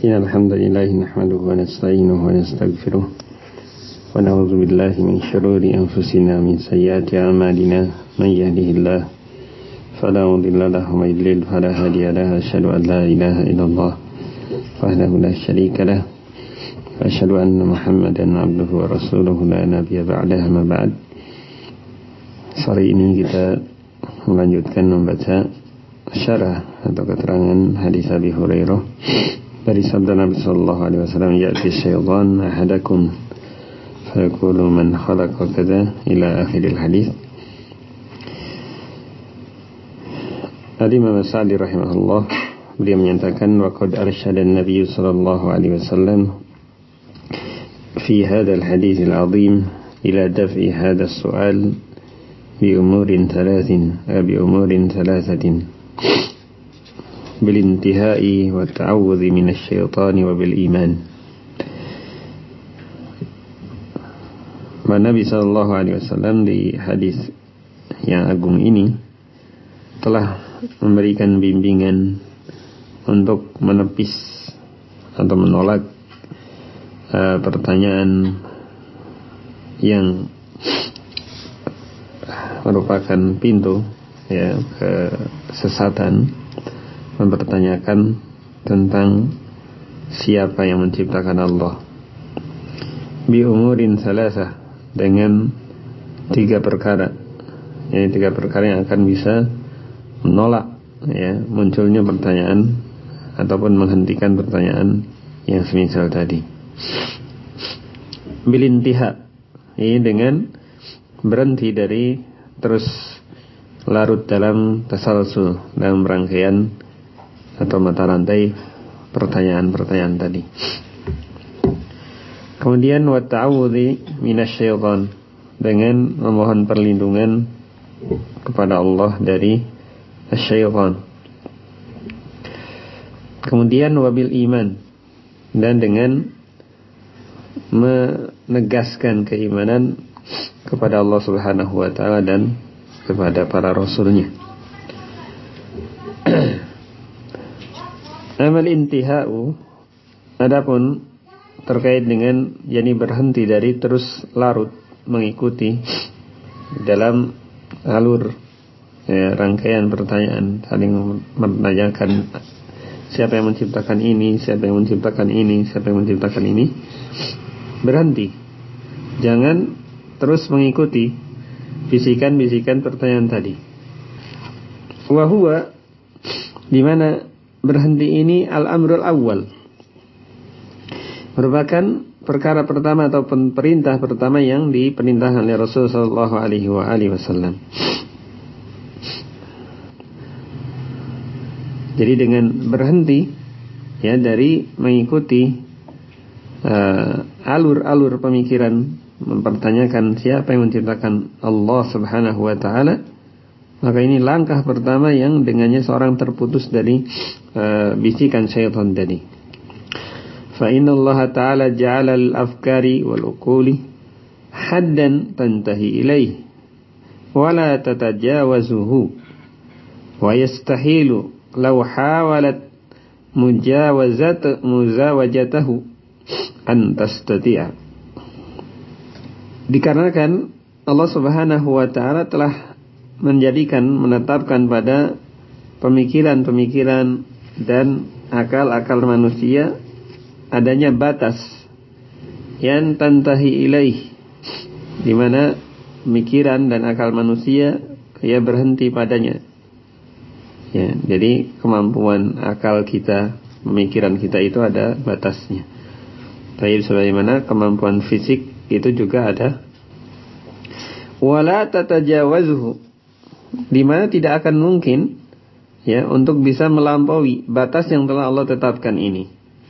إن الحمد لله نحمده ونستعينه ونستغفره ونعوذ بالله من شرور أنفسنا ومن سيئات أعمالنا من يهده الله فلا مضل له ومن يضلل فلا هادي له أشهد أن لا إله إلا الله وحده لا شريك له وأشهد أن محمدا عبده ورسوله لا نبي بعده ما بعد. Sore ini kita melanjutkan membaca syarah atau keterangan hadis Abi Hurairah dari sabda Nabi sallallahu alaihi wasallam, ya'ti syaitan ahadakum fa yaqulu man khalaqa kadza ila akhiril hadis. Al-Imam Sa'di rahimahullah, beliau menyatakan wa qad arsyada an-nabiy sallallahu alaihi wasallam fi hadzal hadis al-'azim ila daf'i hadzal su'al بأمور ثلاثة بالانتهاء والتعوذ من الشيطان وبالإيمان. Nabi sallallahu alaihi wasallam di hadis yang agung ini telah memberikan bimbingan untuk menepis atau menolak pertanyaan yang merupakan pintu kesesatan, mempertanyakan tentang siapa yang menciptakan Allah. Bi umurin salasah, dengan tiga perkara. Ini tiga perkara yang akan bisa menolak munculnya pertanyaan ataupun menghentikan pertanyaan yang semisal tadi. Bilintiha, ini dengan berhenti dari terus larut dalam tasalsul, dalam rangkaian atau mata rantai pertanyaan-pertanyaan tadi. Kemudian wa ta'awudzi minasyaitan, dengan memohon perlindungan kepada Allah dari syaitan. Kemudian wabil iman, dan dengan menegaskan keimanan kepada Allah Subhanahu wa ta'ala dan kepada para rasulnya. Amal intihau, adapun terkait dengan berhenti dari terus larut mengikuti dalam alur rangkaian pertanyaan, saling menanyakan siapa yang menciptakan ini, siapa yang menciptakan ini, siapa yang menciptakan ini. Berhenti, jangan terus mengikuti bisikan-bisikan pertanyaan tadi. Wa huwa, di mana berhenti ini al-amrul awwal, merupakan perkara pertama atau perintah pertama yang diperintahkan oleh Rasul sallallahu alaihi wasallam. Jadi dengan berhenti dari mengikuti alur-alur pemikiran, mempertanyakan siapa yang menciptakan Allah Subhanahu wa ta'ala, maka ini langkah pertama yang dengannya seorang terputus dari bisikan syaitan tadi. Fa inna Allah ta'ala ja'ala al-afkari wal-uquli haddan tantahi ilaih wa la tatajawazuhu wa yastahilu law hawalat muzawajatahu an tastati'a. Dikarenakan Allah Subhanahu wa ta'ala telah menetapkan pada pemikiran-pemikiran dan akal-akal manusia adanya batas yang tantahi ilaih, di mana pemikiran dan akal manusia berhenti padanya. Jadi kemampuan akal kita, pemikiran kita itu ada batasnya. Tapi sebagaimana kemampuan fisik itu juga ada. Wala tatajawazuhu, di mana tidak akan mungkin untuk bisa melampaui batas yang telah Allah tetapkan ini.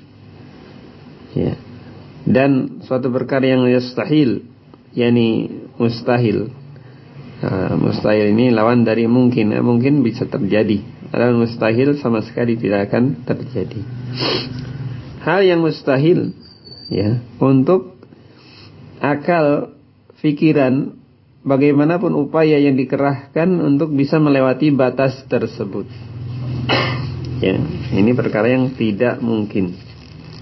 Dan suatu perkara yang yastahil, mustahil. Mustahil ini lawan dari mungkin. Mungkin bisa terjadi. Adapun mustahil sama sekali tidak akan terjadi. Hal yang mustahil untuk akal, pikiran, bagaimanapun upaya yang dikerahkan untuk bisa melewati batas tersebut. Ini perkara yang tidak mungkin.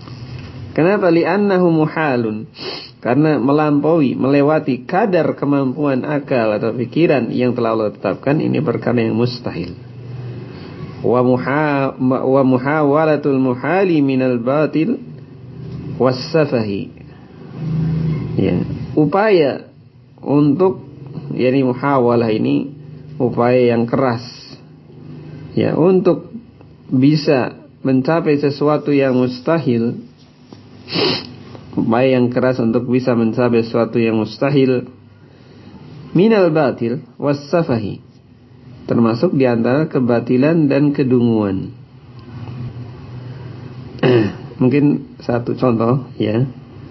Kenapa? Li'annahu muhalun. Karena melampaui, melewati kadar kemampuan akal atau pikiran yang telah Allah tetapkan, ini perkara yang mustahil. Wa muhawalatul muhali minal batil wassafahi. Ya, upaya untuk muhawalah ini upaya yang keras. Ya, untuk bisa mencapai sesuatu yang mustahil. Upaya yang keras untuk bisa mencapai sesuatu yang mustahil minal batil wassafahi, termasuk diantara kebatilan dan kedunguan. Mungkin satu contoh ya,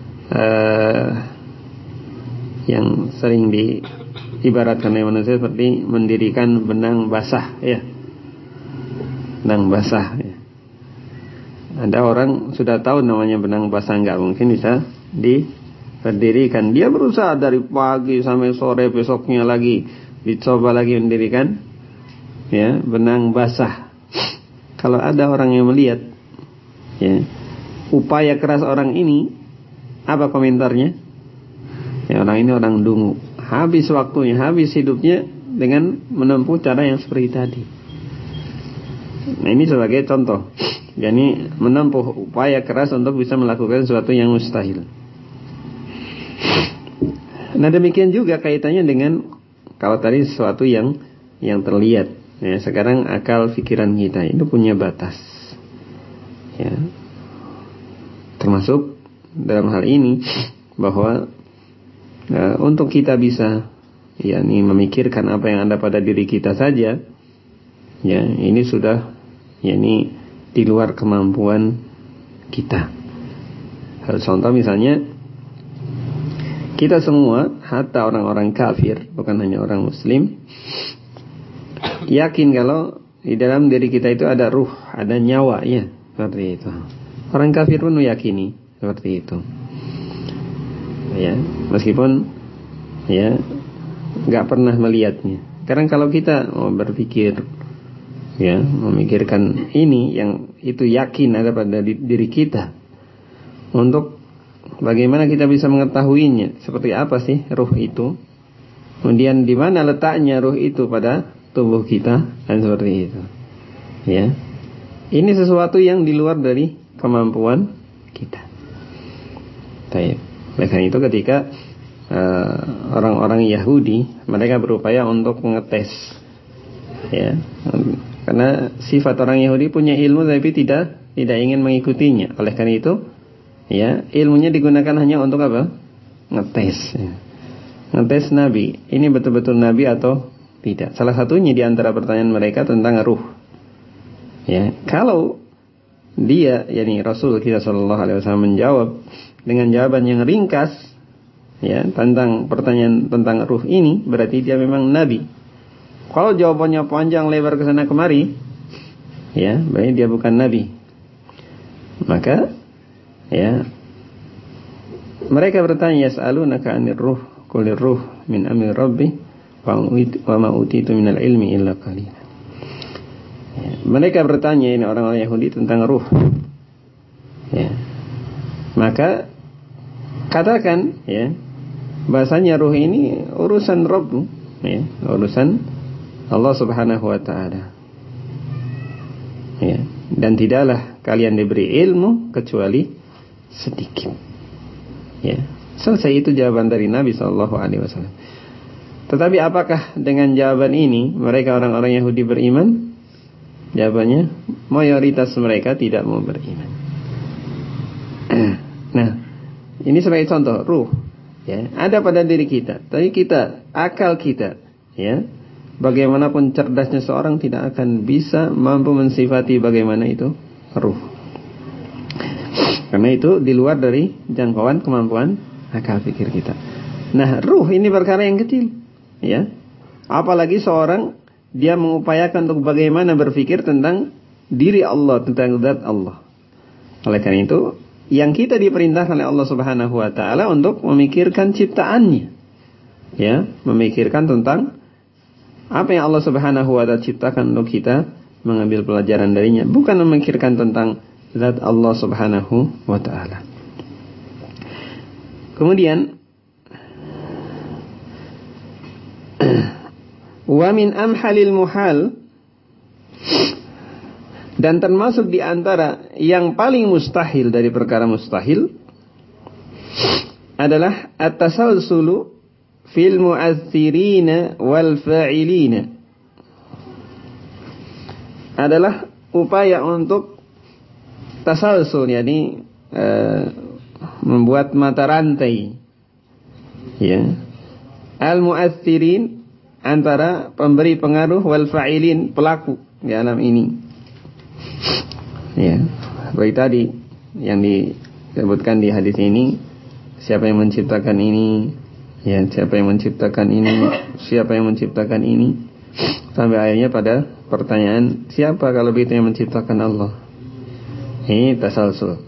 yang sering diibaratkan oleh manusia seperti mendirikan benang basah ya, benang basah ya. Ada orang sudah tahu namanya benang basah, nggak mungkin bisa diberdirikan. Dia berusaha dari pagi sampai sore, besoknya lagi dicoba lagi mendirikan ya benang basah. Kalau ada orang yang melihat ya upaya keras orang ini, apa komentarnya? Ya, orang ini orang dungu, habis waktunya, habis hidupnya dengan menempuh cara yang seperti tadi. Nah, ini sebagai contoh. Yani menempuh upaya keras untuk bisa melakukan sesuatu yang mustahil. Nah, demikian juga kaitannya dengan kalau tadi sesuatu yang terlihat. Ya, sekarang akal pikiran kita itu punya batas. Ya. Termasuk dalam hal ini bahwa untuk kita bisa memikirkan apa yang ada pada diri kita saja, ya ini sudah di luar kemampuan kita. Contoh misalnya, kita semua, hatta orang-orang kafir, bukan hanya orang muslim, yakin kalau di dalam diri kita itu ada ruh, ada nyawa, ya, seperti itu. Orang kafir pun meyakini seperti itu. Ya, meskipun ya nggak pernah melihatnya. Karena kalau kita berpikir, ya, memikirkan ini yang itu yakin ada pada diri kita, untuk bagaimana kita bisa mengetahuinya, seperti apa sih ruh itu, kemudian di mana letaknya ruh itu pada tubuh kita, dan seperti itu. Ya, ini sesuatu yang di luar dari kemampuan kita. Baik. Oleh karena itu ketika orang-orang Yahudi, mereka berupaya untuk mengetes, ya, karena sifat orang Yahudi punya ilmu tapi tidak ingin mengikutinya. Oleh karena itu, ya, ilmunya digunakan hanya untuk apa? Ngetes. Ya. Ngetes Nabi. Ini betul-betul Nabi atau tidak. Salah satunya di antara pertanyaan mereka tentang ruh. Ya, kalau dia, yakni Rasul kita sallallahu alaihi wasallam menjawab dengan jawaban yang ringkas, ya, tentang pertanyaan tentang ruh ini, berarti dia memang Nabi. Kalau jawabannya panjang lebar ke sana kemari, ya, berarti dia bukan Nabi. Maka, ya, mereka bertanya, yas'alunaka 'anir ruh, qulir ruh min amri rabbi wa ma utitu minal ilmi illa qalila. Ya, mereka bertanya, ini orang-orang Yahudi, tentang ruh. Ya. Maka katakan, ya, bahasanya ruh ini urusan Rabb, ya, urusan Allah Subhanahu wa taala. Ya, dan tidaklah kalian diberi ilmu kecuali sedikit. Ya, selesai itu jawaban dari Nabi sallallahu alaihi wasallam. Tetapi apakah dengan jawaban ini mereka orang-orang Yahudi beriman? Jawabannya, mayoritas mereka tidak mau beriman. Nah, ini sebagai contoh, ruh, ya, ada pada diri kita. Tapi kita, akal kita, ya, bagaimanapun cerdasnya seorang tidak akan bisa mampu mensifati bagaimana itu ruh. Karena itu di luar dari jangkauan kemampuan akal pikir kita. Nah, ruh ini perkara yang kecil, ya. Apalagi seorang dia mengupayakan untuk bagaimana berpikir tentang diri Allah, tentang zat Allah. Oleh karena itu, yang kita diperintahkan oleh Allah Subhanahu wa taala untuk memikirkan ciptaannya. Ya, memikirkan tentang apa yang Allah Subhanahu wa taala ciptakan untuk kita mengambil pelajaran darinya, bukan memikirkan tentang zat Allah Subhanahu wa taala. Kemudian wa min amhalil muhal, dan termasuk di antara yang paling mustahil dari perkara mustahil adalah at-tasalsulu fil mu'athirina wal fa'ilina, adalah upaya untuk tasalsul, yakni membuat mata rantai, ya, al-mu'athirin, antara pemberi pengaruh, wal fa'ilin, pelaku di alam ini, ya. Seperti tadi yang disebutkan di hadis ini, siapa yang menciptakan ini, ya, siapa yang menciptakan ini, siapa yang menciptakan ini, sampai akhirnya pada pertanyaan, siapa kalau begitu yang menciptakan Allah. Ini tasalsul.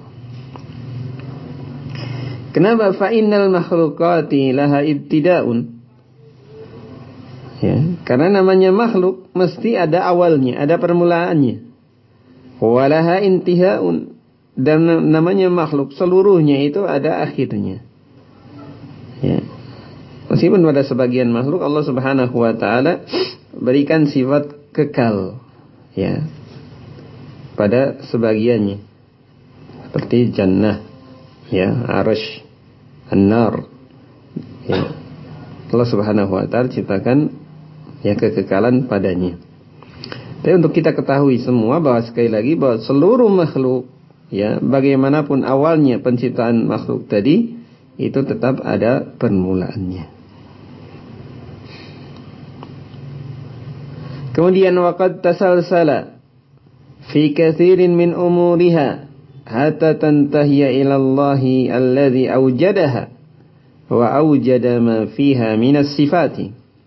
Kenapa? Fa'innal makhluqati laha ibtida'un. Ya, karena namanya makhluk mesti ada awalnya, ada permulaannya. Walaha intiha'un, dan namanya makhluk seluruhnya itu ada akhirnya. Ya. Meskipun pada sebagian makhluk Allah Subhanahu wa taala berikan sifat kekal, ya, pada sebagiannya, seperti jannah, ya, arasy, an-nar, ya. Allah Subhanahu wa taala ciptakan, ya, kekekalan padanya. Tapi untuk kita ketahui semua bahwa sekali lagi bahwa seluruh makhluk, ya, bagaimanapun awalnya penciptaan makhluk tadi, itu tetap ada permulaannya. Kemudian waqad tasalsala fi katsirin min umuriha hatta tantahiya ila Allahi alladhi awjadaha wa awjada ma fiha minas sifati.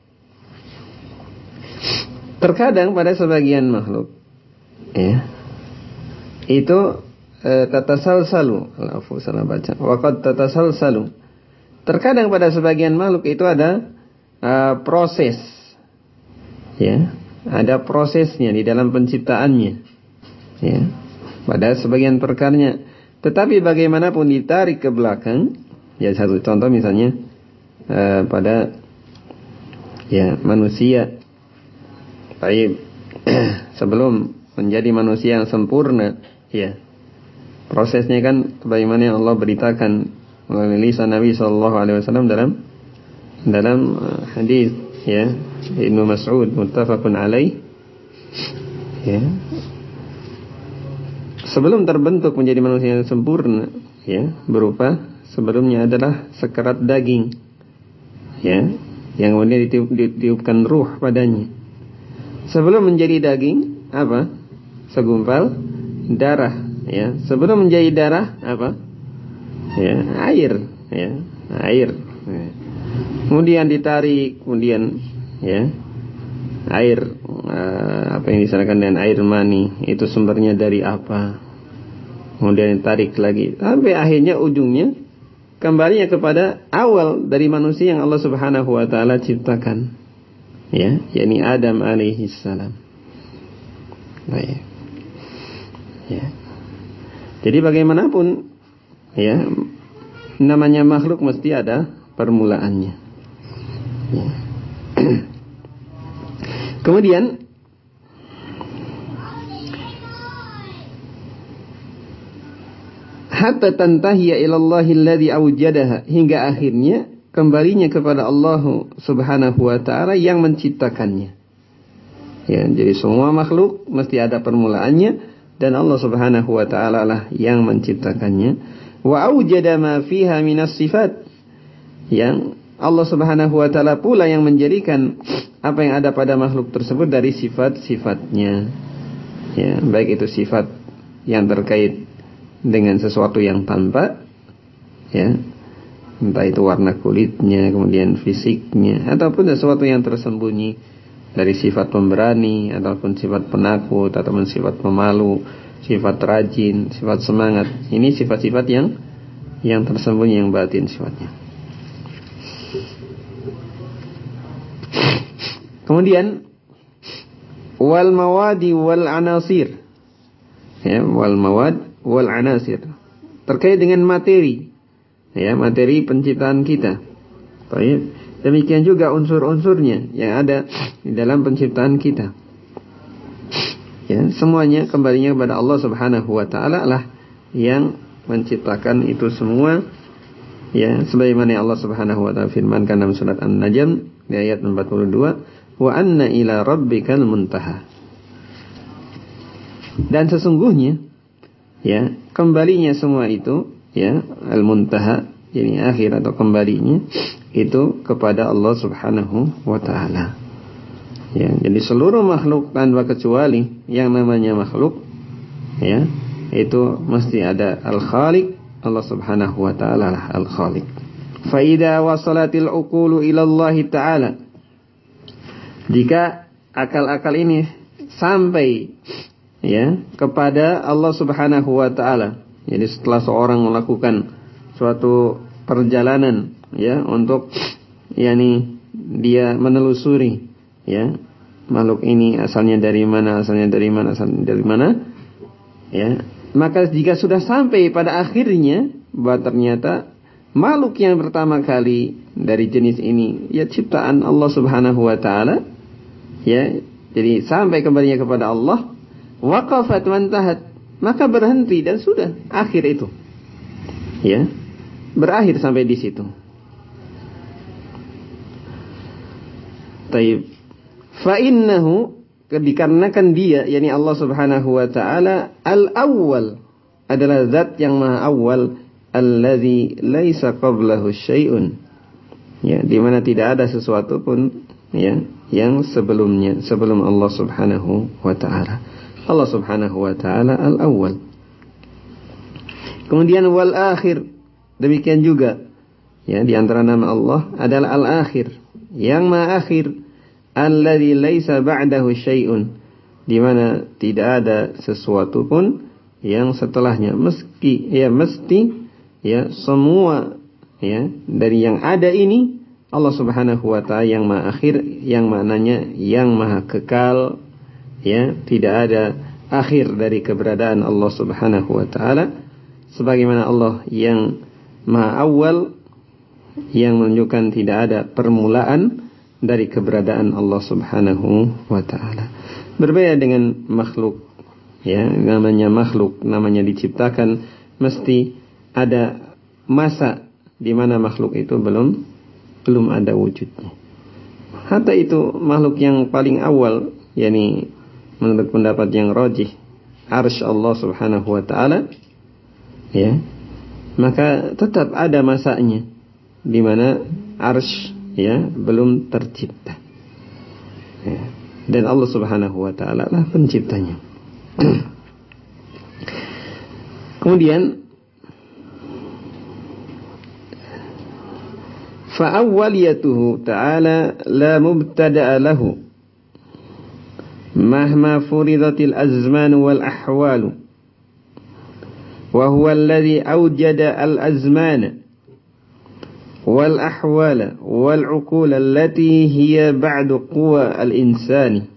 Terkadang pada sebagian makhluk, ya, itu tatasalsalu, alafu salah baca, waqad tatasalsalu, terkadang pada sebagian makhluk itu ada proses, ya, ada prosesnya di dalam penciptaannya, ya, pada sebagian perkaranya. Tetapi bagaimanapun ditarik ke belakang, ya, satu contoh misalnya pada, ya, manusia, baik sebelum menjadi manusia yang sempurna, ya, prosesnya kan bagaimana yang Allah beritakan melalui lisan Nabi SAW dalam hadis, ya, Ibnu Mas'ud muttafaqun alaih, ya, sebelum terbentuk menjadi manusia yang sempurna, ya, berupa sebelumnya adalah sekerat daging, ya, yang kemudian ditiupkan ruh padanya. Sebelum menjadi daging, apa? Segumpal darah, ya. Sebelum menjadi darah, apa? Ya, air, ya, air. Ya. Kemudian ditarik, kemudian, ya, air, apa yang disamakan dengan air mani, itu sumbernya dari apa? Kemudian ditarik lagi, sampai akhirnya ujungnya kembalinya kepada awal dari manusia yang Allah Subhanahu wa taala ciptakan, ya, yakni Adam alaihi salam. Baik. Ya. Jadi bagaimanapun, ya, namanya makhluk mesti ada permulaannya. Ya. Kemudian hatta tantahiya ila Allahi alladhi awjadaha, hingga akhirnya kembalinya kepada Allah Subhanahu wa taala yang menciptakannya. Ya, jadi semua makhluk mesti ada permulaannya dan Allah Subhanahu wa taala lah yang menciptakannya. Wa awjada ma fiha minas sifat, yang Allah Subhanahu wa taala pula yang menjadikan apa yang ada pada makhluk tersebut dari sifat-sifatnya. Ya, baik itu sifat yang terkait dengan sesuatu yang tampak, ya, entah itu warna kulitnya, kemudian fisiknya, ataupun sesuatu yang tersembunyi dari sifat pemberani, ataupun sifat penakut, ataupun sifat pemalu, sifat rajin, sifat semangat. Ini sifat-sifat yang tersembunyi, yang batin sifatnya. Kemudian wal mawadi wal anasir, ya, wal mawad wal anasir, terkait dengan materi, ya, materi penciptaan kita. Baik. Demikian juga unsur-unsurnya yang ada di dalam penciptaan kita. Ya, semuanya kembalinya kepada Allah Subhanahu wa taala lah yang menciptakan itu semua. Ya, sebagaimana Allah Subhanahu wa taala firmankan dalam surat An-Najm di ayat 42, "Wa anna ila rabbikal muntaha." Dan sesungguhnya ya, kembalinya semua itu ya, al-muntaha, yani akhir atau kembalinya itu kepada Allah Subhanahu wa taala. Ya, jadi seluruh makhluk tanpa kecuali yang namanya makhluk ya, itu mesti ada al-khaliq, Allah Subhanahu wa taala lah al-khaliq. Fa idza wasalatil uqulu ila Allah taala, jika akal-akal ini sampai ya kepada Allah Subhanahu wa taala, jadi setelah seorang melakukan suatu perjalanan ya untuk yakni dia menelusuri ya makhluk ini asalnya dari mana ya, maka jika sudah sampai pada akhirnya bahwa ternyata makhluk yang pertama kali dari jenis ini ya ciptaan Allah Subhanahu wa taala ya, jadi sampai kembalinya kepada Allah, waqafat wantahat, maka berhenti dan sudah akhir itu ya, berakhir sampai di situ. Taib. Fa innahu, dikarenakan dia yakni Allah Subhanahu wa taala al-awwal, adalah zat yang maha awal, allazi laisa qablahu syai'un, ya, di mana tidak ada sesuatu pun ya yang sebelumnya, sebelum Allah Subhanahu wa taala. Allah Subhanahu wa taala al-awwal. Kemudian wal akhir, demikian juga ya, di antara nama Allah adalah al-akhir, yang maha akhir, alladzi laisa ba'dahu syai'un, di mana tidak ada sesuatu pun yang setelahnya, mesti ya semua ya dari yang ada ini Allah Subhanahu wa taala yang maha akhir, yang maknanya yang maha kekal ya, tidak ada akhir dari keberadaan Allah Subhanahu wa taala, sebagaimana Allah yang maha awal, yang menunjukkan tidak ada permulaan dari keberadaan Allah Subhanahu wa taala. Berbeda dengan makhluk ya, namanya makhluk, namanya diciptakan, mesti ada masa di mana makhluk itu belum ada wujudnya. Hatta itu makhluk yang paling awal, yakni menurut pendapat yang rajih, arsy Allah Subhanahu wa taala ya, maka tetap ada masanya di mana arsy ya belum tercipta ya. Dan Allah Subhanahu wa taala lah penciptanya. Kemudian fa awwaliyatuhu ta'ala la mubtada'a lahu mahma furidatil azman wal ahwal, wa huwa alladhi awjada al azmana wal ahwala wal uqula allati hiya ba'du quwa al insani.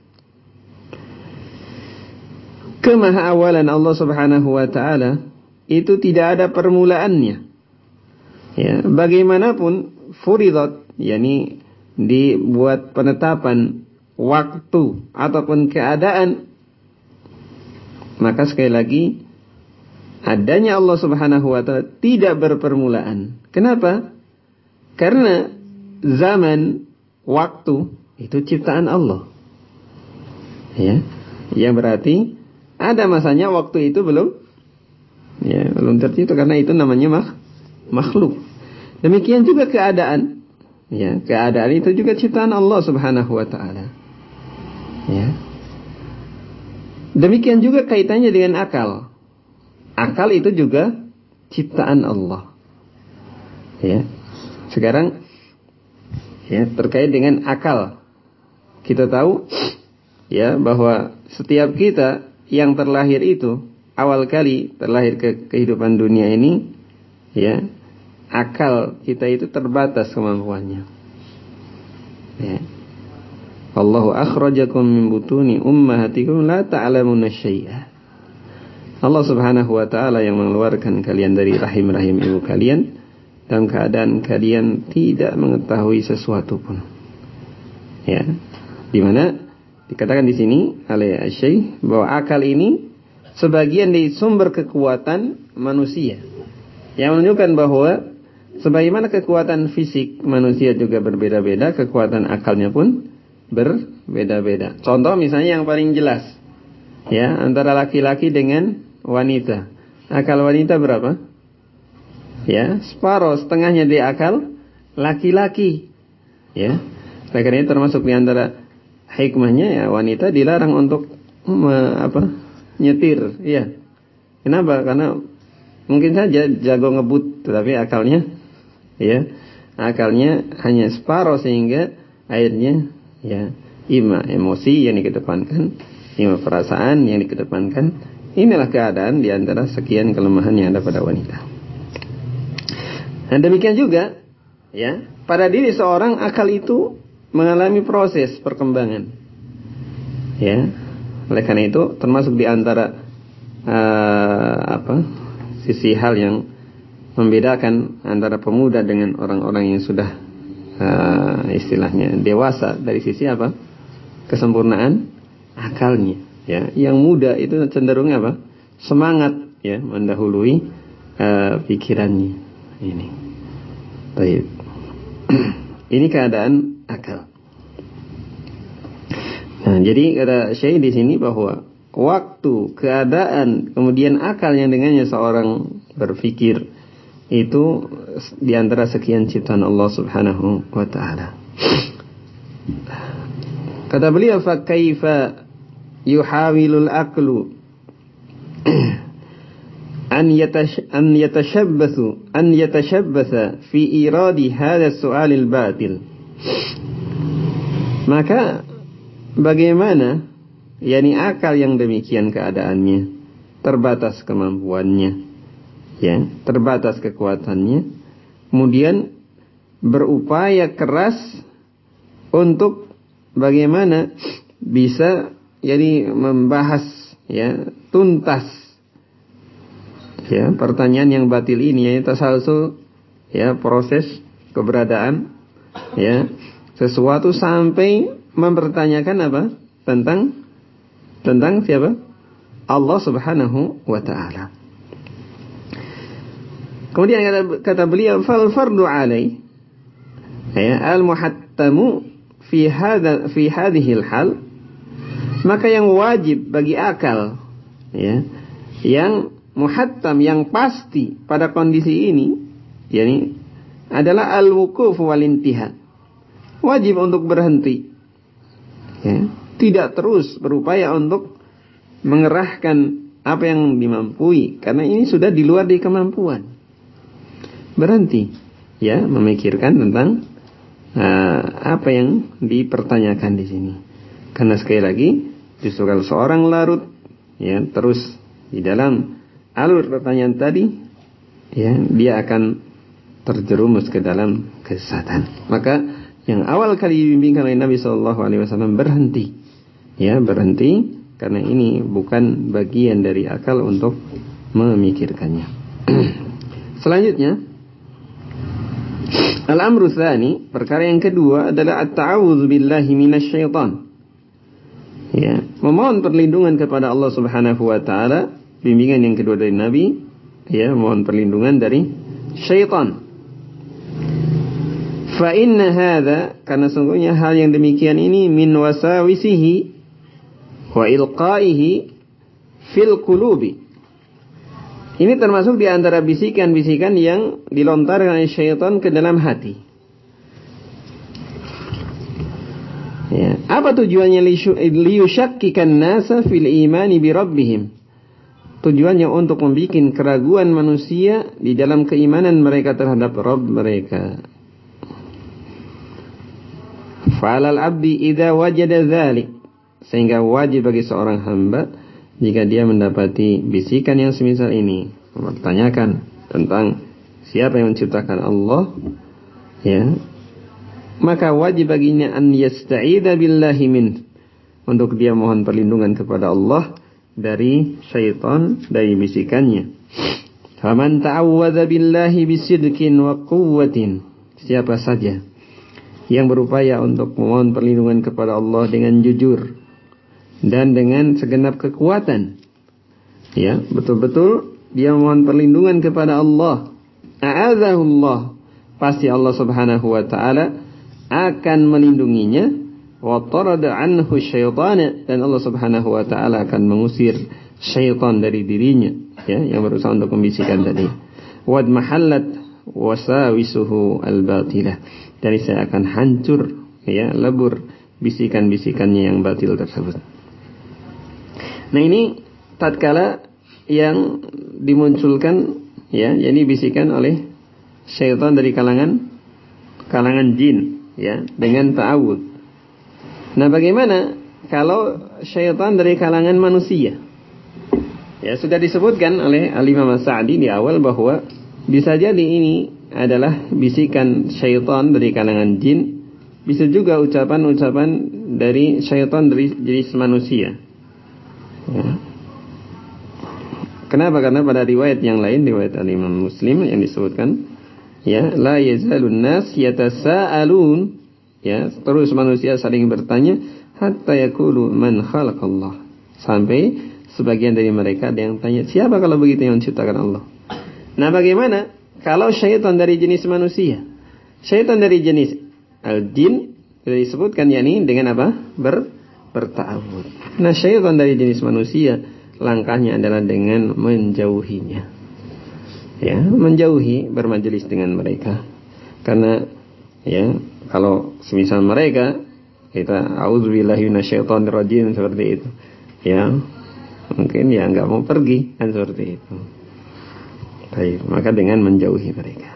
Kemaha-awalan Allah Subhanahu wa taala itu tidak ada permulaannya ya, bagaimanapun furidat, yakni dibuat penetapan waktu ataupun keadaan, maka sekali lagi adanya Allah Subhanahu wa taala tidak berpermulaan. Kenapa? Karena zaman, waktu itu ciptaan Allah. Ya, yang berarti ada masanya waktu itu belum tercipta, karena itu namanya makhluk. Demikian juga keadaan. Ya, keadaan itu juga ciptaan Allah Subhanahu wa taala. Ya. Demikian juga kaitannya dengan akal. Akal itu juga ciptaan Allah. Ya. Sekarang ya, terkait dengan akal, kita tahu ya bahwa setiap kita yang terlahir itu awal kali terlahir ke kehidupan dunia ini ya, akal kita itu terbatas kemampuannya ya. Allahu akhrajakum min butuni ummahatikum la ta'lamuna syai'a. Allah Subhanahu wa taala yang mengeluarkan kalian dari rahim-rahim ibu kalian dalam keadaan kalian tidak mengetahui sesuatu pun. Ya, di mana dikatakan di sini oleh Syekh bahwa akal ini sebagian dari sumber kekuatan manusia, yang menunjukkan bahwa sebagaimana kekuatan fisik manusia juga berbeda-beda, kekuatan akalnya pun berbeda-beda. Contoh misalnya yang paling jelas, ya, antara laki-laki dengan wanita. Akal wanita berapa? Ya, separuh, setengahnya di akal laki-laki. Ya, karena ini termasuk di antara hikmahnya, ya, wanita dilarang untuk nyetir. Ya, kenapa? Karena mungkin saja jago ngebut, tetapi akalnya, ya, akalnya hanya separuh, sehingga akhirnya, ya, ima emosi yang dikedepankan, ima perasaan yang dikedepankan. Inilah keadaan di antara sekian kelemahan yang ada pada wanita. Dan demikian juga, ya, pada diri seorang akal itu mengalami proses perkembangan. Ya, oleh karena itu termasuk di antara sisi hal yang membedakan antara pemuda dengan orang-orang yang sudah istilahnya dewasa dari sisi apa? Kesempurnaan akalnya. Ya, yang muda itu cenderung apa? Semangat, ya, mendahului pikirannya. Ini. Baik. Ini keadaan akal. Nah, jadi kata Syekh di sini bahwa waktu, keadaan, kemudian akal yang dengannya seorang berpikir itu di antara sekian ciptaan Allah Subhanahu wa taala. Kata beliau, fa kaifa yuhawilul aqlu an yatashabbatha fi iradi hadha as-su'al al-batil. Maka bagaimana, yakni akal yang demikian keadaannya, terbatas kemampuannya, ya, terbatas kekuatannya, kemudian berupaya keras untuk bagaimana bisa, jadi membahas, ya, tuntas, ya, pertanyaan yang batil ini, ya, tasalsul, ya, proses keberadaan, ya, sesuatu sampai mempertanyakan apa? Tentang siapa? Allah Subhanahu wa taala. Kemudian kata beliau, fal fardu alai, ya, al muhattamu fi hadhihi al hal, maka yang wajib bagi akal, ya, yang muhattam, yang pasti pada kondisi ini, yakni adalah al-wuquf wal intihad. Wajib untuk berhenti, ya, tidak terus berupaya untuk mengerahkan apa yang dimampui, karena ini sudah di luar dari kemampuan. Berhenti, ya, memikirkan tentang apa yang dipertanyakan di sini. Karena sekali lagi, justru kalau seorang larut, ya, terus di dalam alur pertanyaan tadi, ya, dia akan terjerumus ke dalam kesesatan. Maka yang awal kali dibimbingkan oleh Nabi SAW berhenti, ya, berhenti, karena ini bukan bagian dari akal untuk memikirkannya. Selanjutnya, al-amru tsani, perkara yang kedua adalah at-ta'awudzu billahi minasyaitan. Ya, memohon perlindungan kepada Allah Subhanahu wa taala. Bimbingan yang kedua dari Nabi, ya, mohon perlindungan dari syaitan. Fa inna hadza, karena sungguhnya hal yang demikian ini, min wasawisihi wa ilqaihi fil qulubi. Ini termasuk di antara bisikan-bisikan yang dilontarkan oleh syaitan ke dalam hati. Ya, apa tujuannya? Liyushakkikan nasa fil imani bi rabbihim. Tujuannya untuk membuat keraguan manusia di dalam keimanan mereka terhadap Rabb mereka. Fa'alal abdi idza wajada dzalik, sehingga wajib bagi seorang hamba jika dia mendapati bisikan yang semisal ini, mempertanyakan tentang siapa yang menciptakan Allah, ya, maka wajib baginya an yasta'idza billahi min, untuk dia mohon perlindungan kepada Allah dari syaitan, dari bisikannya. Faman ta'awwadza billahi bisidqin wa quwwatin, siapa saja yang berupaya untuk memohon perlindungan kepada Allah dengan jujur dan dengan segenap kekuatan, ya, betul-betul dia memohon perlindungan kepada Allah, a'adzahullah, pasti Allah Subhanahu wa taala akan melindunginya, wa tarada anhu syaitana, dan Allah Subhanahu wa taala akan mengusir syaitan dari dirinya, ya, yang berusaha untuk membisikkan tadi. Wa mahallat wasawisuhu al-batilah, dan saya akan hancur, ya, lebur bisikan-bisikannya yang batil tersebut. Nah, ini tatkala yang dimunculkan, ya, yakni bisikan oleh syaitan dari kalangan jin, ya, dengan ta'awud. Nah, bagaimana kalau syaitan dari kalangan manusia? Ya, sudah disebutkan oleh Al-Imam As-Sa'di di awal bahwa bisa jadi ini adalah bisikan syaitan dari kalangan jin, bisa juga ucapan-ucapan dari syaitan dari jenis manusia. Ya. Kenapa? Karena pada riwayat yang lain, riwayat Al-Imam Muslim yang disebutkan, ya, la yazalun nas yatasaalun, ya, terus manusia saling bertanya hatta yaqulu man khalaqallah, sampai sebagian dari mereka ada yang tanya, siapa kalau begitu yang menciptakan Allah? Nah, bagaimana kalau syaitan dari jenis manusia? Syaitan dari jenis al-jin sudah disebutkan, yakni dengan apa? Berta'awud. Nah, syaitan dari jenis manusia, langkahnya adalah dengan menjauhinya, ya, menjauhi bermajelis dengan mereka. Karena, ya, kalau semisal mereka kita a'udzubillahi minasyaitonir rajim seperti itu, ya, mungkin ya enggak mau pergi, kan seperti itu. Baik, maka dengan menjauhi mereka.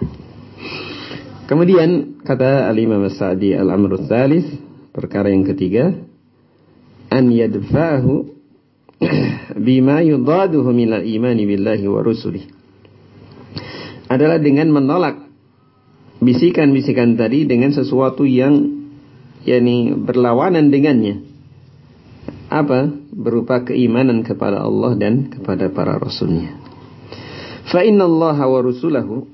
Kemudian kata Al-Imam As-Sa'di al-amru tsalits, perkara yang ketiga, an yadfa'ahu bima yudaduhu minal imani billahi wa rusulih, adalah dengan menolak bisikan-bisikan tadi dengan sesuatu yang, yakni, berlawanan dengannya. Apa? Berupa keimanan kepada Allah dan kepada para rasulnya. Fa inna Allah wa rusulahu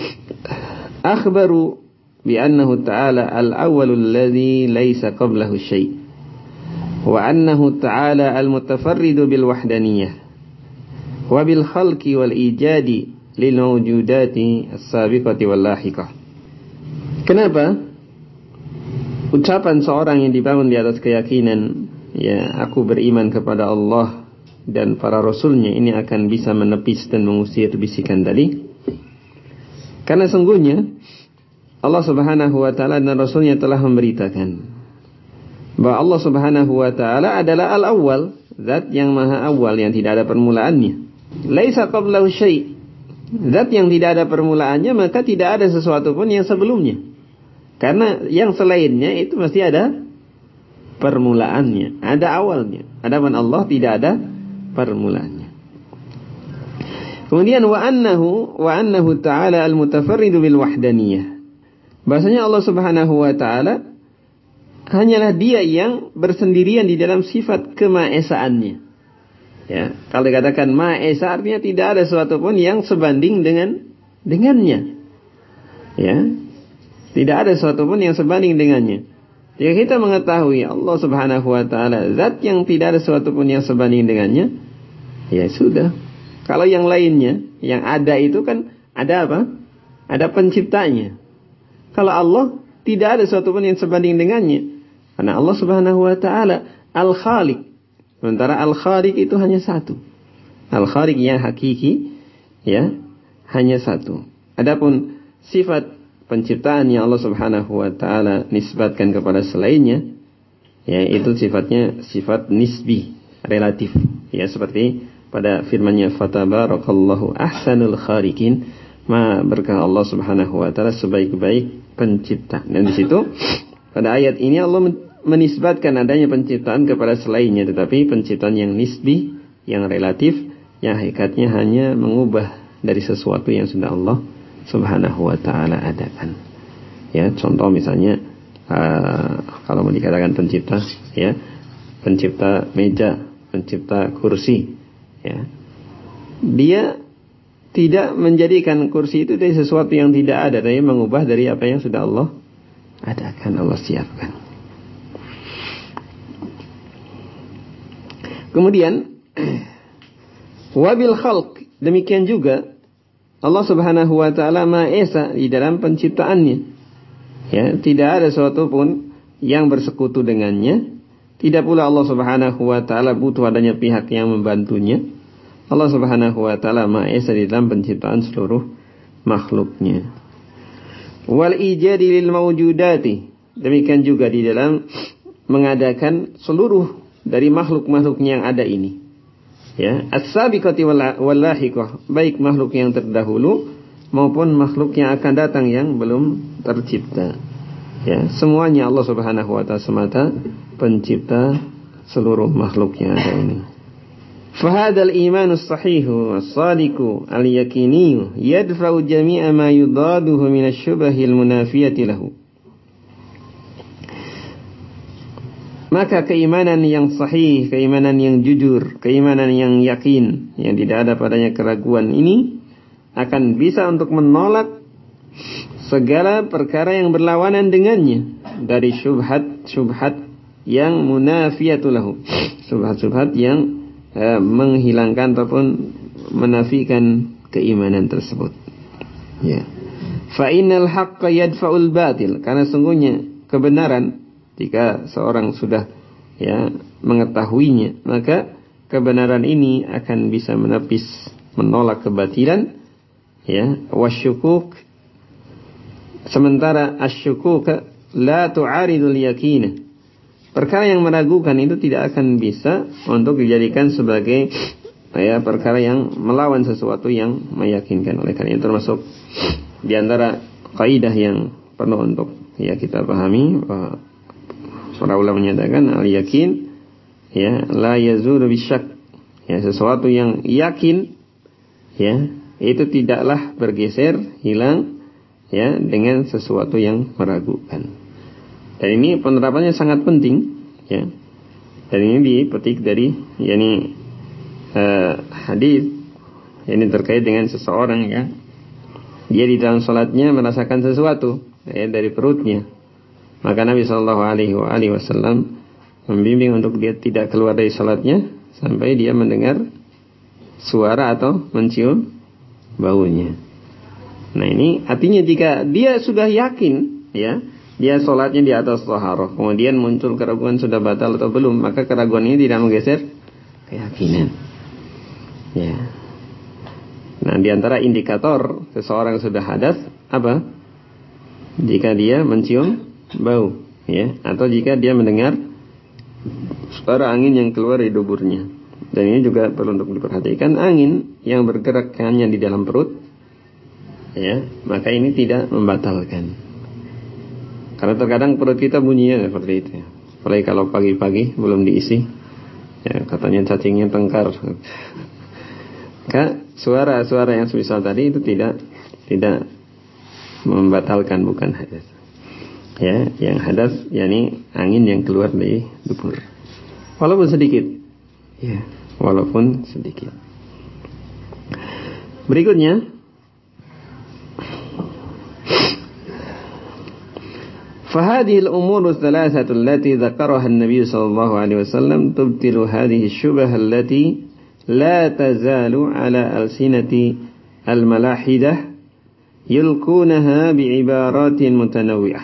akhbaru bi annahu ta'ala al-awwalul ladzi laisa qablahu syai', wa annahu ta'ala al-mutafarridu bil wahdaniyah wa bil khalqi wal ijadi lil mawjudati as-sabiqati wal lahiqah. Kenapa ucapan seorang yang dibangun di atas keyakinan, ya, aku beriman kepada Allah dan para rasulnya, ini akan bisa menepis dan mengusir bisikan tadi? Karena sungguhnya Allah Subhanahu wa ta'ala dan rasulnya telah memberitakan bahwa Allah Subhanahu wa ta'ala adalah al-awwal, zat yang maha awal, yang tidak ada permulaannya. Laisa qablahu syai', zat yang tidak ada permulaannya, maka tidak ada sesuatu pun yang sebelumnya. Karena yang selainnya itu mesti ada permulaannya, ada awalnya. Adapun Allah tidak ada permulaannya. Kemudian wa annahu ta'ala al-mutafarridu bil wahdaniyah, bahasanya Allah Subhanahu wa ta'ala hanyalah dia yang bersendirian di dalam sifat kemaesaannya. Ya, kalau dikatakan Maha Esa, artinya tidak ada sesuatu pun yang sebanding dengannya. Ya, tidak ada sesuatu pun yang sebanding dengannya. Jika kita mengetahui Allah Subhanahu wa ta'ala zat yang tidak ada sesuatu pun yang sebanding dengannya, ya sudah. Kalau yang lainnya, yang ada itu kan ada apa? Ada penciptanya. Kalau Allah tidak ada sesuatu pun yang sebanding dengannya, karena Allah Subhanahu wa ta'ala Al-Khaliq. Sementara Al-Khaliq itu hanya satu. Al-Khaliq yang hakiki, ya, hanya satu. Adapun sifat penciptaan yang Allah Subhanahu wa ta'ala nisbatkan kepada selainnya, ya, itu sifatnya sifat nisbi, relatif. Ya, seperti pada firman-Nya fatabarakallahu ahsanul khaliqin, ma berkah Allah Subhanahu wa ta'ala sebaik-baik pencipta. Dan di situ pada ayat ini Allah menisbatkan adanya penciptaan kepada selainnya, tetapi penciptaan yang nisbi, yang relatif, yang hakikatnya hanya mengubah dari sesuatu yang sudah Allah Subhanahu wa ta'ala adakan. Ya, contoh misalnya kalau mau dikatakan pencipta, ya, pencipta meja, pencipta kursi, ya, dia tidak menjadikan kursi itu dari sesuatu yang tidak ada, tapi mengubah dari apa yang sudah Allah adakan, Allah siapkan. Kemudian wabil khalq, demikian juga Allah Subhanahu wa taala Maha Esa di dalam penciptaannya. Ya, tidak ada sesuatu pun yang bersekutu dengannya. Tidak pula Allah Subhanahu wa taala butuh adanya pihak yang membantunya. Allah Subhanahu wa taala Maha Esa di dalam penciptaan seluruh makhluknya. Wal ijadi lil mawjudati, demikian juga di dalam mengadakan seluruh dari makhluk-makhluk yang ada ini. Ya, as-sabiqati wal lahiqah, baik makhluk yang terdahulu maupun makhluk yang akan datang yang belum tercipta. Ya, semuanya Allah Subhanahu wa taala semata pencipta seluruh makhluk yang ada ini. Fahadal imanu sahihu as-sadiqu al-yakiniyu yadfa'u jami'a ma yudaduhu minasyubahil munafiyati lahu. Maka keimanan yang sahih, keimanan yang jujur, keimanan yang yakin, yang tidak ada padanya keraguan ini akan bisa untuk menolak segala perkara yang berlawanan dengannya dari syubhat-syubhat yang munafiyatul lahu, syubhat-syubhat yang menghilangkan ataupun menafikan keimanan tersebut. Ya. Fa innal haqqa yadfa'ul batil, karena sungguhnya kebenaran jika seorang sudah mengetahuinya, maka kebenaran ini akan bisa menepis, menolak kebatilan. Ya, wasyukuk, sementara asyukuk la tu'aridul yakin. Perkara yang meragukan itu tidak akan bisa untuk dijadikan sebagai perkara yang melawan sesuatu yang meyakinkan. Oleh karena itu termasuk di antara kaidah yang perlu untuk kita pahami, para ulama menyatakan al-yakin la yazulu bisyak. Sesuatu yang yakin itu tidaklah bergeser, hilang dengan sesuatu yang meragukan. Dan ini penerapannya sangat penting, ya. Dan ini dipetik dari hadis ini terkait dengan seseorang dia di dalam salatnya merasakan sesuatu dari perutnya. Maka Nabi sallallahu alaihi wasallam membimbing untuk dia tidak keluar dari salatnya sampai dia mendengar suara atau mencium baunya. Nah, ini artinya jika dia sudah yakin, dia sholatnya di atas taharah, kemudian muncul keraguan sudah batal atau belum, maka keraguan ini tidak menggeser keyakinan. Ya. Nah, di antara indikator seseorang sudah hadas apa? Jika dia mencium bau, atau jika dia mendengar suara angin yang keluar dari duburnya. Dan ini juga perlu untuk diperhatikan, angin yang bergerak hanya di dalam perut, maka ini tidak membatalkan. Karena terkadang perut kita bunyinya seperti itu. Apalagi kalau pagi-pagi belum diisi, katanya cacingnya tengkar. Suara-suara yang semisal tadi itu tidak membatalkan, bukan hadas. Yang hadas angin yang keluar dari dubur. Walaupun sedikit. Walaupun sedikit. Berikutnya, فهذه الأمور الثلاثة التي ذكرها النبي صلى الله عليه وسلم تبطل هذه الشبه التي لا تزال على ألسنة الملاحدة يلقونها بعبارات متنوعة.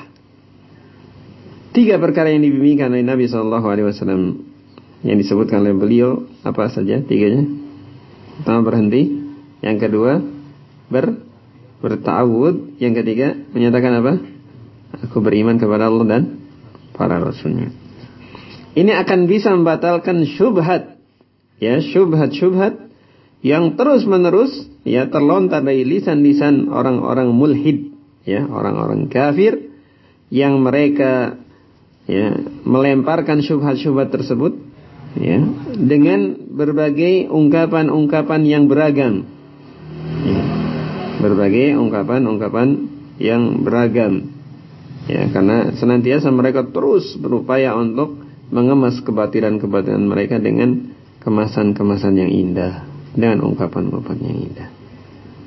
3 perkara yang dibimbingkan oleh Nabi sallallahu alaihi wasallam yang disebutkan oleh beliau, apa saja 3-nya? Pertama, berhenti. Yang kedua, berta'awud. Yang ketiga, menyatakan apa? Aku beriman kepada Allah dan para rasulnya. Ini akan bisa membatalkan syubhat, syubhat yang terus menerus terlontar dari lisan-lisan orang-orang mulhid, orang-orang kafir, yang mereka melemparkan syubhat-syubhat tersebut dengan berbagai ungkapan-ungkapan yang beragam, berbagai ungkapan-ungkapan yang beragam. Karena senantiasa mereka terus berupaya untuk mengemas kebatilan-kebatilan mereka dengan kemasan-kemasan yang indah, dengan ungkapan-ungkapan yang indah.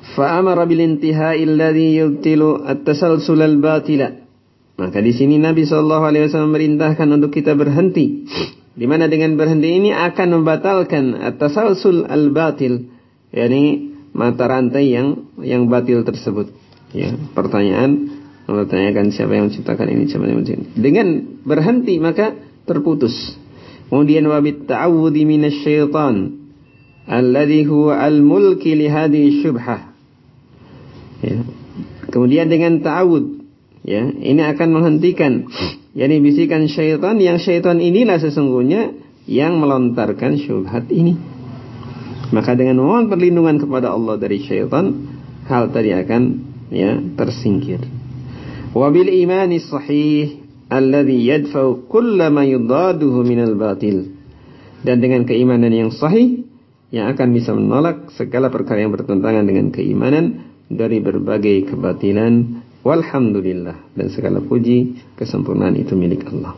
Fa'amara bil intihai alladhi yubtilu at-tasalsul al-batila. Maka di sini Nabi SAW merintahkan untuk kita berhenti. Di mana dengan berhenti ini akan membatalkan at-tasalsul al-batil, yakni mata rantai yang batil tersebut. Ya, mempertanyakan siapa yang menciptakan ini, siapa yang menciptakan. Dengan berhenti maka terputus. Kemudian wabit ta'awudhi minasyaitan alladhi huwa al-mulki li hadhihi syubhah. Ya. Kemudian dengan ta'awud, ya, ini akan menghentikan, yakni bisikan syaitan, yang syaitan inilah sesungguhnya yang melontarkan syubhat ini. Maka dengan memohon perlindungan kepada Allah dari syaitan, hal tadi akan, ya, tersingkir. Wabil imani sahih alladhi yadfa'u kulla ma yudaduhu minal batil. Dan dengan keimanan yang sahih yang akan bisa menolak segala perkara yang bertentangan dengan keimanan dari berbagai kebatilan. Walhamdulillah, dan segala puji kesempurnaan itu milik Allah.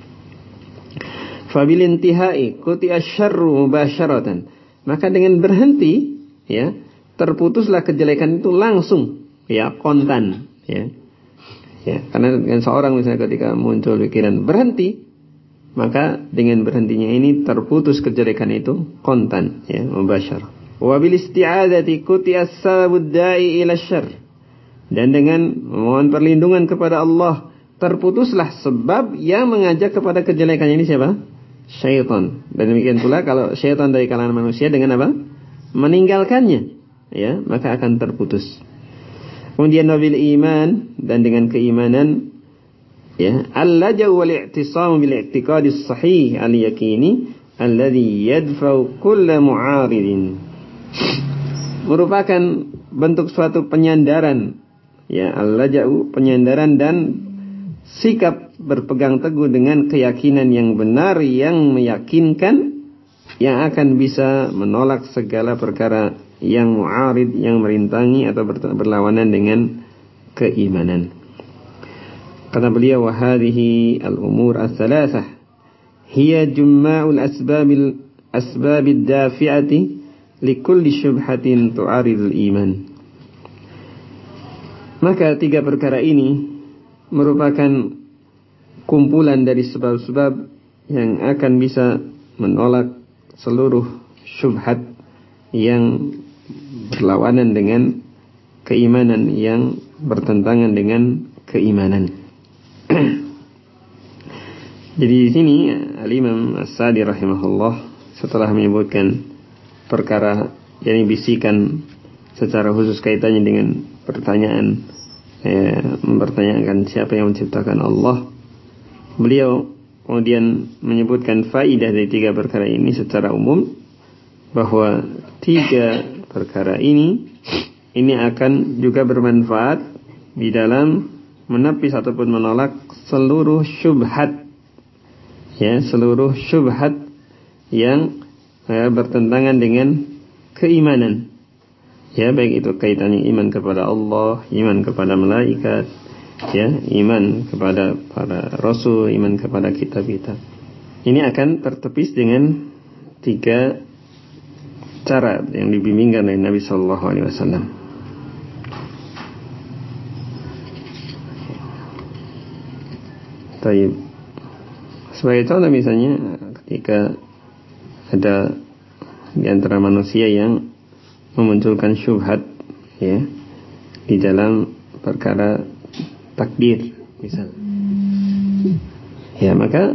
Fabil intihai quti'a syarru mubasyaratan. Maka dengan berhenti, ya, terputuslah kejelekan itu langsung, ya, kontan, ya. Ya, karena dengan seorang misalnya ketika muncul pikiran berhenti, maka dengan berhentinya ini terputus kejelekan itu kontan, ya, mubasyarah. Wa bil isti'adzati quti'as sabud da'i ila syarr. Dan dengan memohon perlindungan kepada Allah, terputuslah sebab yang mengajak kepada kejelekan ini siapa? Syaitan. Dan demikian pula kalau syaitan dari kalangan manusia, dengan apa? Meninggalkannya, ya, maka akan terputus. Kemudian wabil iman, dan dengan keimanan, ya, al-laja'u wal i'tisamu bil i'tiqadis sahih al-yaqini alladhi yadfa'u kulla mu'aridin. Merupakan bentuk suatu penyandaran, ya, al-laja'u, penyandaran dan sikap berpegang teguh dengan keyakinan yang benar, yang meyakinkan, yang akan bisa menolak segala perkara yang mu'arid, yang merintangi atau berlawanan dengan keimanan. Kata beliau, wa hadhihi al-umur ats-tsalatsah hiya jumma'ul asbabid dafi'ati likulli syubhatin tu'aridul iman. Maka tiga perkara ini merupakan kumpulan dari sebab-sebab yang akan bisa menolak seluruh syubhat yang berlawanan dengan keimanan, yang bertentangan dengan keimanan. Jadi di sini Al-Imam As-Sa'di rahimahullah setelah menyebutkan perkara, yakni bisikan secara khusus kaitannya dengan pertanyaan, mempertanyakan siapa yang menciptakan Allah, beliau kemudian menyebutkan faidah dari tiga perkara ini secara umum, bahwa tiga perkara ini akan juga bermanfaat di dalam menepis ataupun menolak seluruh syubhat, ya, seluruh syubhat yang bertentangan dengan keimanan, ya, baik itu kaitannya iman kepada Allah, iman kepada malaikat, ya, iman kepada para rasul, iman kepada kitab-kitab. Ini akan tertepis dengan tiga cara yang dibimbingkan oleh Nabi Sallallahu Alaihi Wasallam. Taib. Sebagai contoh misalnya, ketika ada di antara manusia yang memunculkan syubhat, ya, di dalam perkara takdir misalnya, ya, maka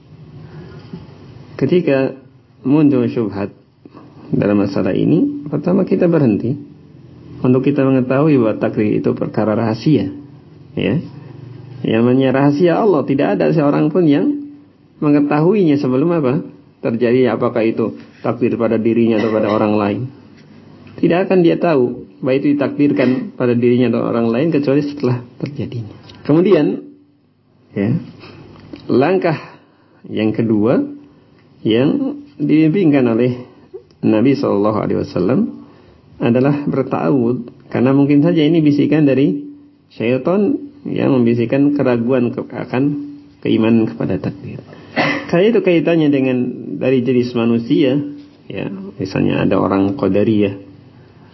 ketika muncul syubhat dalam masalah ini, pertama kita berhenti untuk kita mengetahui bahwa takdir itu perkara rahasia, ya, yang namanya rahasia Allah, tidak ada seorang pun yang mengetahuinya sebelum apa terjadi, apakah itu takdir pada dirinya atau pada orang lain. Tidak akan dia tahu baik itu ditakdirkan pada dirinya atau orang lain kecuali setelah terjadinya. Kemudian, ya, langkah yang kedua yang dibimbingkan oleh Nabi SAW adalah berta'awud, karena mungkin saja ini bisikan dari syaitan yang membisikkan keraguan akan keimanan kepada takdir. Karena itu kaitannya dengan dari jenis manusia, ya, misalnya ada orang Qadariyah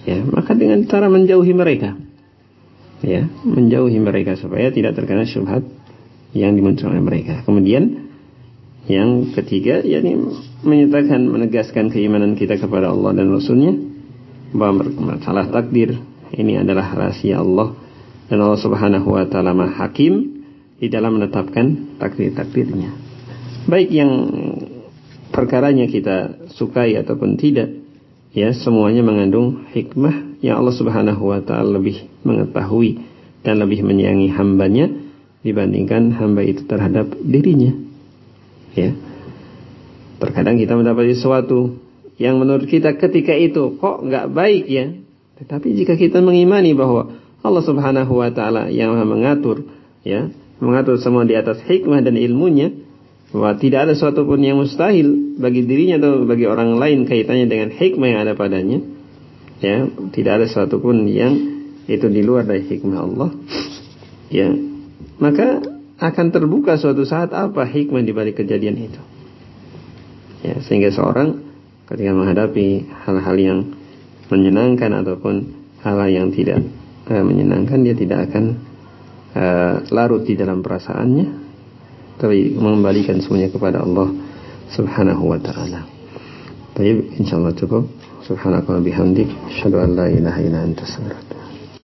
ya, maka dengan cara menjauhi mereka, ya, menjauhi mereka supaya tidak terkena syubhat yang dimunculkan oleh mereka. Kemudian yang ketiga, yakni menyatakan, menegaskan keimanan kita kepada Allah dan Rasulnya, bahwa masalah takdir ini adalah rahasia Allah, dan Allah Subhanahu wa taala Maha Hakim di dalam menetapkan takdir-takdirnya. Baik yang perkaranya kita sukai ataupun tidak, ya, semuanya mengandung hikmah yang Allah Subhanahu wa taala lebih mengetahui dan lebih menyayangi hambanya dibandingkan hamba itu terhadap dirinya. Ya. Terkadang kita mendapati sesuatu yang menurut kita ketika itu kok enggak baik, ya. Tetapi jika kita mengimani bahwa Allah Subhanahu wa taala yang mengatur, ya, mengatur semua di atas hikmah dan ilmunya, bahwa tidak ada sesuatu pun yang mustahil bagi dirinya atau bagi orang lain kaitannya dengan hikmah yang ada padanya, ya, tidak ada sesuatu pun yang itu di luar dari hikmah Allah, ya, maka akan terbuka suatu saat apa hikmah di balik kejadian itu, ya, sehingga seorang ketika menghadapi hal-hal yang menyenangkan ataupun hal-hal yang tidak menyenangkan, dia tidak akan larut di dalam perasaannya, tapi mengembalikan semuanya kepada Allah Subhanahu wa ta'ala. Baik, insyaallah cukup. Subhanaka wa bihamdik, asyhadu an la ilaha illa anta, astaghfiruka.